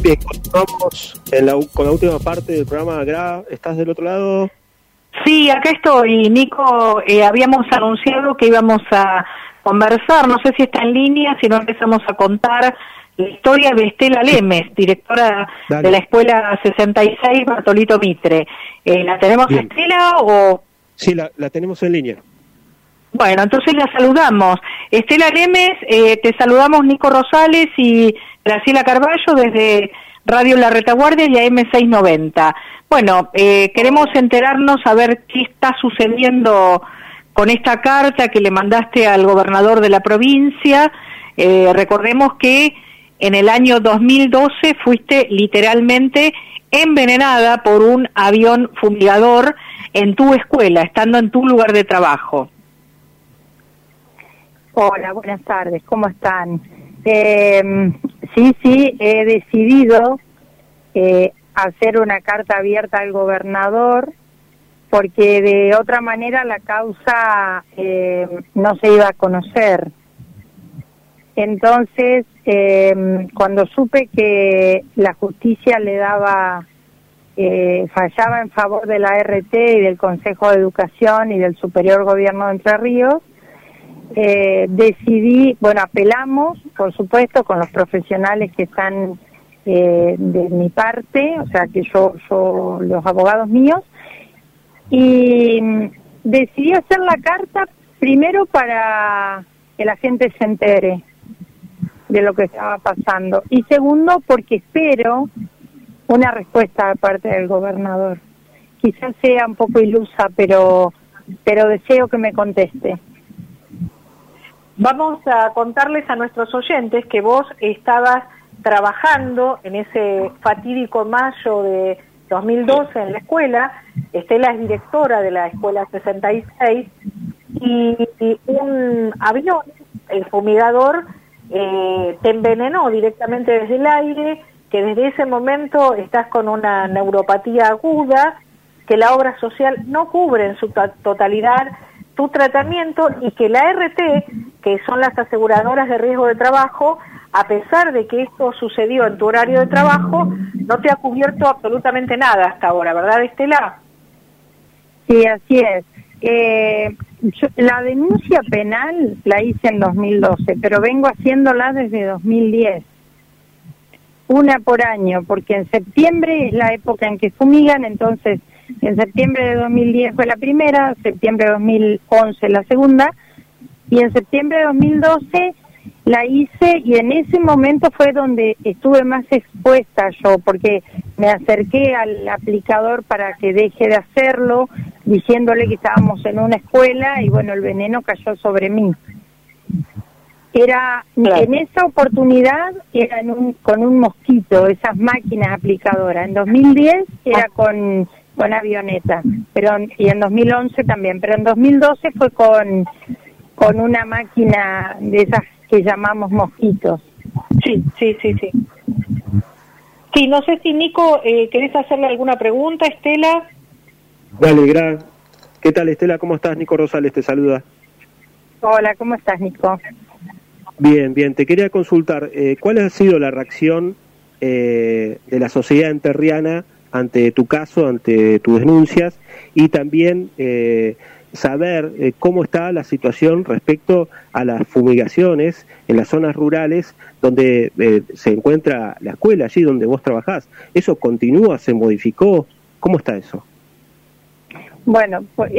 Bien, continuamos con la última parte del programa. Gra, ¿estás del otro lado? Sí, acá estoy, Nico. Habíamos anunciado que íbamos a conversar, no sé si está en línea, si no empezamos a contar la historia de Estela Lemes, directora de la Escuela 66 Bartolito Mitre. ¿La tenemos, bien, Estela, o...? Sí, la tenemos en línea. Bueno, entonces la saludamos. Estela Lemes, te saludamos Nico Rosales y Graciela Carballo desde Radio La Retaguardia y AM690. Bueno, queremos enterarnos a ver qué está sucediendo con esta carta que le mandaste al gobernador de la provincia. Recordemos que en el año 2012 fuiste literalmente envenenada por un avión fumigador en tu escuela, estando en tu lugar de trabajo. Hola, buenas tardes, ¿cómo están? Sí, he decidido hacer una carta abierta al gobernador porque de otra manera la causa no se iba a conocer. Entonces, cuando supe que la justicia le daba, fallaba en favor de la ART y del Consejo de Educación y del Superior Gobierno de Entre Ríos, decidí, apelamos, por supuesto, con los profesionales que están de mi parte, o sea, que yo los abogados míos, y decidí hacer la carta primero para que la gente se entere de lo que estaba pasando, y segundo, porque espero una respuesta de parte del gobernador. Quizás sea un poco ilusa, pero deseo que me conteste. Vamos a contarles a nuestros oyentes que vos estabas trabajando en ese fatídico mayo de 2012 en la escuela. Estela es directora de la Escuela 66 y un avión, el fumigador, te envenenó directamente desde el aire, que desde ese momento estás con una neuropatía aguda, que la obra social no cubre en su totalidad tu tratamiento y que la ART, que son las aseguradoras de riesgo de trabajo, a pesar de que esto sucedió en tu horario de trabajo, no te ha cubierto absolutamente nada hasta ahora, ¿verdad, Estela? Sí, así es. La denuncia penal la hice en 2012, pero vengo haciéndola desde 2010. Una por año, porque en septiembre es la época en que fumigan, entonces en septiembre de 2010 fue la primera, septiembre de 2011 la segunda, y en septiembre de 2012 la hice, y en ese momento fue donde estuve más expuesta yo, porque me acerqué al aplicador para que deje de hacerlo, diciéndole que estábamos en una escuela, y el veneno cayó sobre mí. Claro. En esa oportunidad era con un mosquito, esas máquinas aplicadoras. En 2010 era con avioneta, y en 2011 también, pero en 2012 fue con una máquina de esas que llamamos mosquitos. Sí. Sí, no sé si Nico, ¿querés hacerle alguna pregunta, Estela? Dale, Gra. ¿Qué tal, Estela? ¿Cómo estás? Nico Rosales te saluda. Hola, ¿cómo estás, Nico? Bien. Te quería consultar, ¿cuál ha sido la reacción de la sociedad enterriana ante tu caso, ante tus denuncias, y también saber cómo está la situación respecto a las fumigaciones en las zonas rurales donde se encuentra la escuela, allí donde vos trabajás? ¿Eso continúa, se modificó? ¿Cómo está eso? La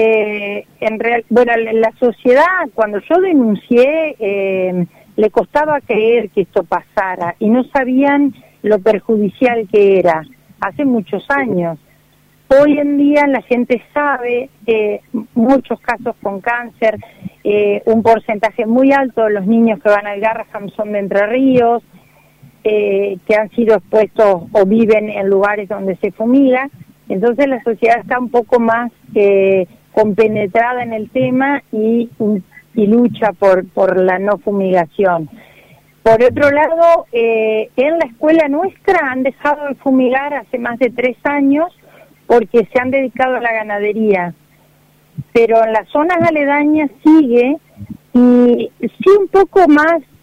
sociedad, cuando yo denuncié, le costaba creer que esto pasara y no sabían lo perjudicial que era. Hace muchos años. Hoy en día la gente sabe muchos casos con cáncer, un porcentaje muy alto de los niños que van al Garraham son de Entre Ríos, que han sido expuestos o viven en lugares donde se fumiga. Entonces la sociedad está un poco más compenetrada en el tema y lucha por la no fumigación. Por otro lado, en la escuela nuestra han dejado de fumigar hace más de 3 años porque se han dedicado a la ganadería, pero en las zonas aledañas sigue, y sí un poco más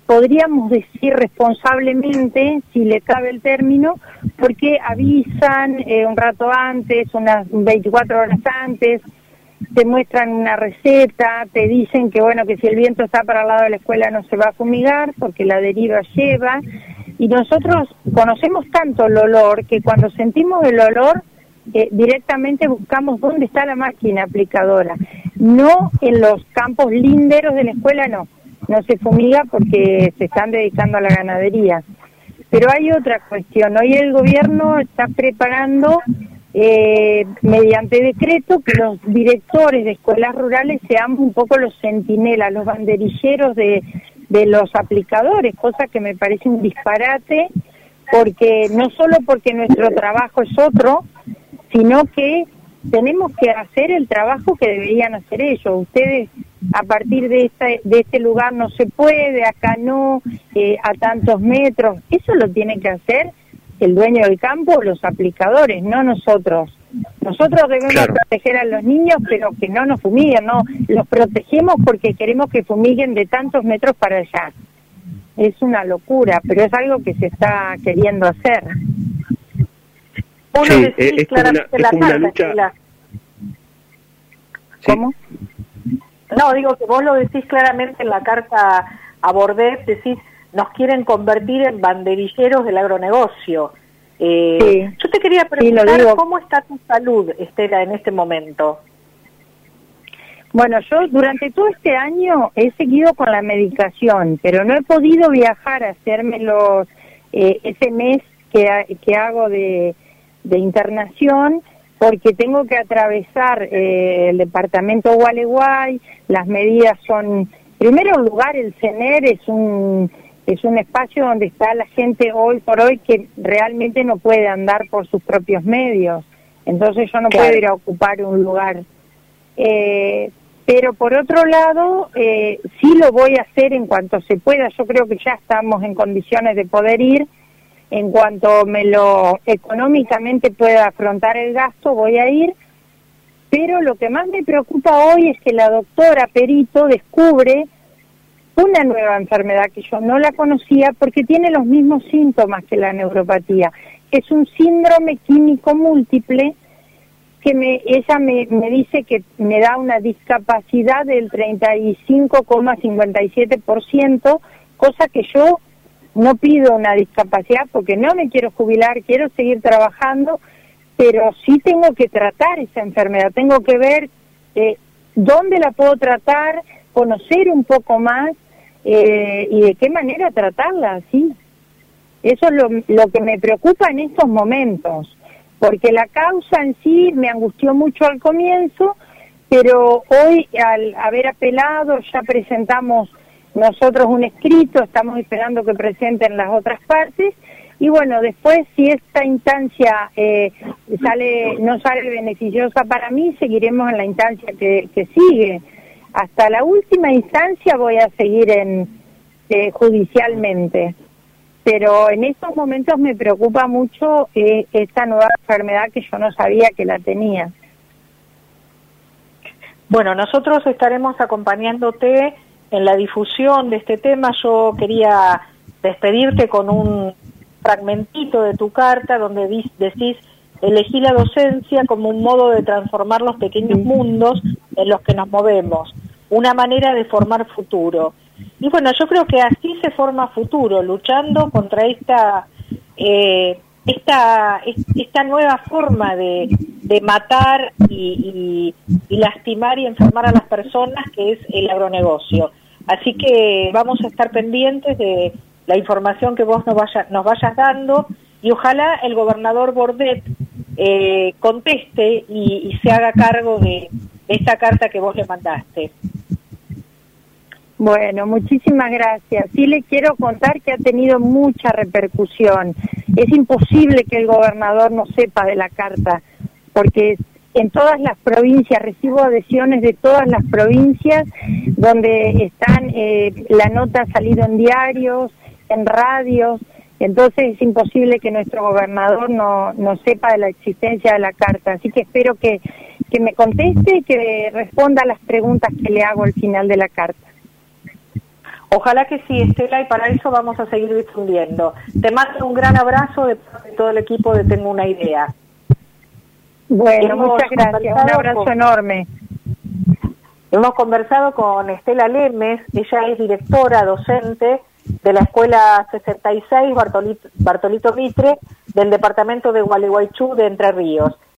podríamos decir responsablemente, si le cabe el término, porque avisan un rato antes, unas 24 horas antes, te muestran una receta, te dicen que bueno, que si el viento está para el lado de la escuela no se va a fumigar porque la deriva lleva, y nosotros conocemos tanto el olor que cuando sentimos el olor directamente buscamos dónde está la máquina aplicadora, no en los campos linderos de la escuela, no se fumiga porque se están dedicando a la ganadería. Pero hay otra cuestión, hoy el gobierno está preparando mediante decreto que los directores de escuelas rurales seamos un poco los centinelas, los banderilleros de los aplicadores, cosa que me parece un disparate, porque no solo porque nuestro trabajo es otro, sino que tenemos que hacer el trabajo que deberían hacer ellos. Ustedes, a partir de este lugar no se puede, acá no, a tantos metros, eso lo tiene que hacer el dueño del campo, los aplicadores, no nosotros. Nosotros debemos proteger a los niños, pero que no nos fumiguen, no, los protegemos porque queremos que fumiguen de tantos metros para allá. Es una locura, pero es algo que se está queriendo hacer. Sí, es como una lucha. ¿Cómo? No, digo que vos lo decís claramente en la carta a Bordet, decís, nos quieren convertir en banderilleros del agronegocio. Sí. Yo te quería preguntar, ¿cómo está tu salud, Estela, en este momento? Bueno, yo durante todo este año he seguido con la medicación, pero no he podido viajar a hacérmelo ese mes que hago de internación, porque tengo que atravesar el departamento Gualeguay. Las medidas son, en primer lugar, el CENER es un espacio donde está la gente hoy por hoy que realmente no puede andar por sus propios medios, entonces yo no puedo ir a ocupar un lugar. Pero por otro lado, sí lo voy a hacer en cuanto se pueda. Yo creo que ya estamos en condiciones de poder ir. En cuanto me lo económicamente pueda afrontar el gasto, voy a ir. Pero lo que más me preocupa hoy es que la doctora Perito descubre una nueva enfermedad que yo no la conocía porque tiene los mismos síntomas que la neuropatía. Es un síndrome químico múltiple que ella me dice que me da una discapacidad del 35,57%, cosa que yo no pido una discapacidad porque no me quiero jubilar, quiero seguir trabajando, pero sí tengo que tratar esa enfermedad, tengo que ver dónde la puedo tratar, conocer un poco más y de qué manera tratarla, ¿sí? Eso es lo que me preocupa en estos momentos, porque la causa en sí me angustió mucho al comienzo, pero hoy al haber apelado ya presentamos nosotros un escrito, estamos esperando que presenten las otras partes, y bueno, después si esta instancia no sale beneficiosa para mí, seguiremos en la instancia que sigue. Hasta la última instancia voy a seguir judicialmente, pero en estos momentos me preocupa mucho esta nueva enfermedad que yo no sabía que la tenía. Bueno, nosotros estaremos acompañándote en la difusión de este tema. Yo quería despedirte con un fragmentito de tu carta donde decís: elegí la docencia como un modo de transformar los pequeños mundos en los que nos movemos, una manera de formar futuro. Y bueno, yo creo que así se forma futuro, luchando contra esta nueva forma de matar y lastimar y enfermar a las personas, que es el agronegocio. Así que vamos a estar pendientes de la información que vos nos vayas dando, y ojalá el gobernador Bordet conteste y se haga cargo de esta carta que vos le mandaste. Bueno, muchísimas gracias. Sí le quiero contar que ha tenido mucha repercusión. Es imposible que el gobernador no sepa de la carta, porque en todas las provincias, recibo adhesiones de todas las provincias donde están, la nota ha salido en diarios, en radios, entonces es imposible que nuestro gobernador no sepa de la existencia de la carta. Así que espero que me conteste y que responda a las preguntas que le hago al final de la carta. Ojalá que sí, Estela, y para eso vamos a seguir difundiendo. Te mando un gran abrazo de todo el equipo de Tengo una Idea. Bueno, muchas gracias, un abrazo enorme. Hemos conversado con Estela Lemes, ella es directora, docente de la Escuela 66 Bartolito Mitre del departamento de Gualeguaychú de Entre Ríos.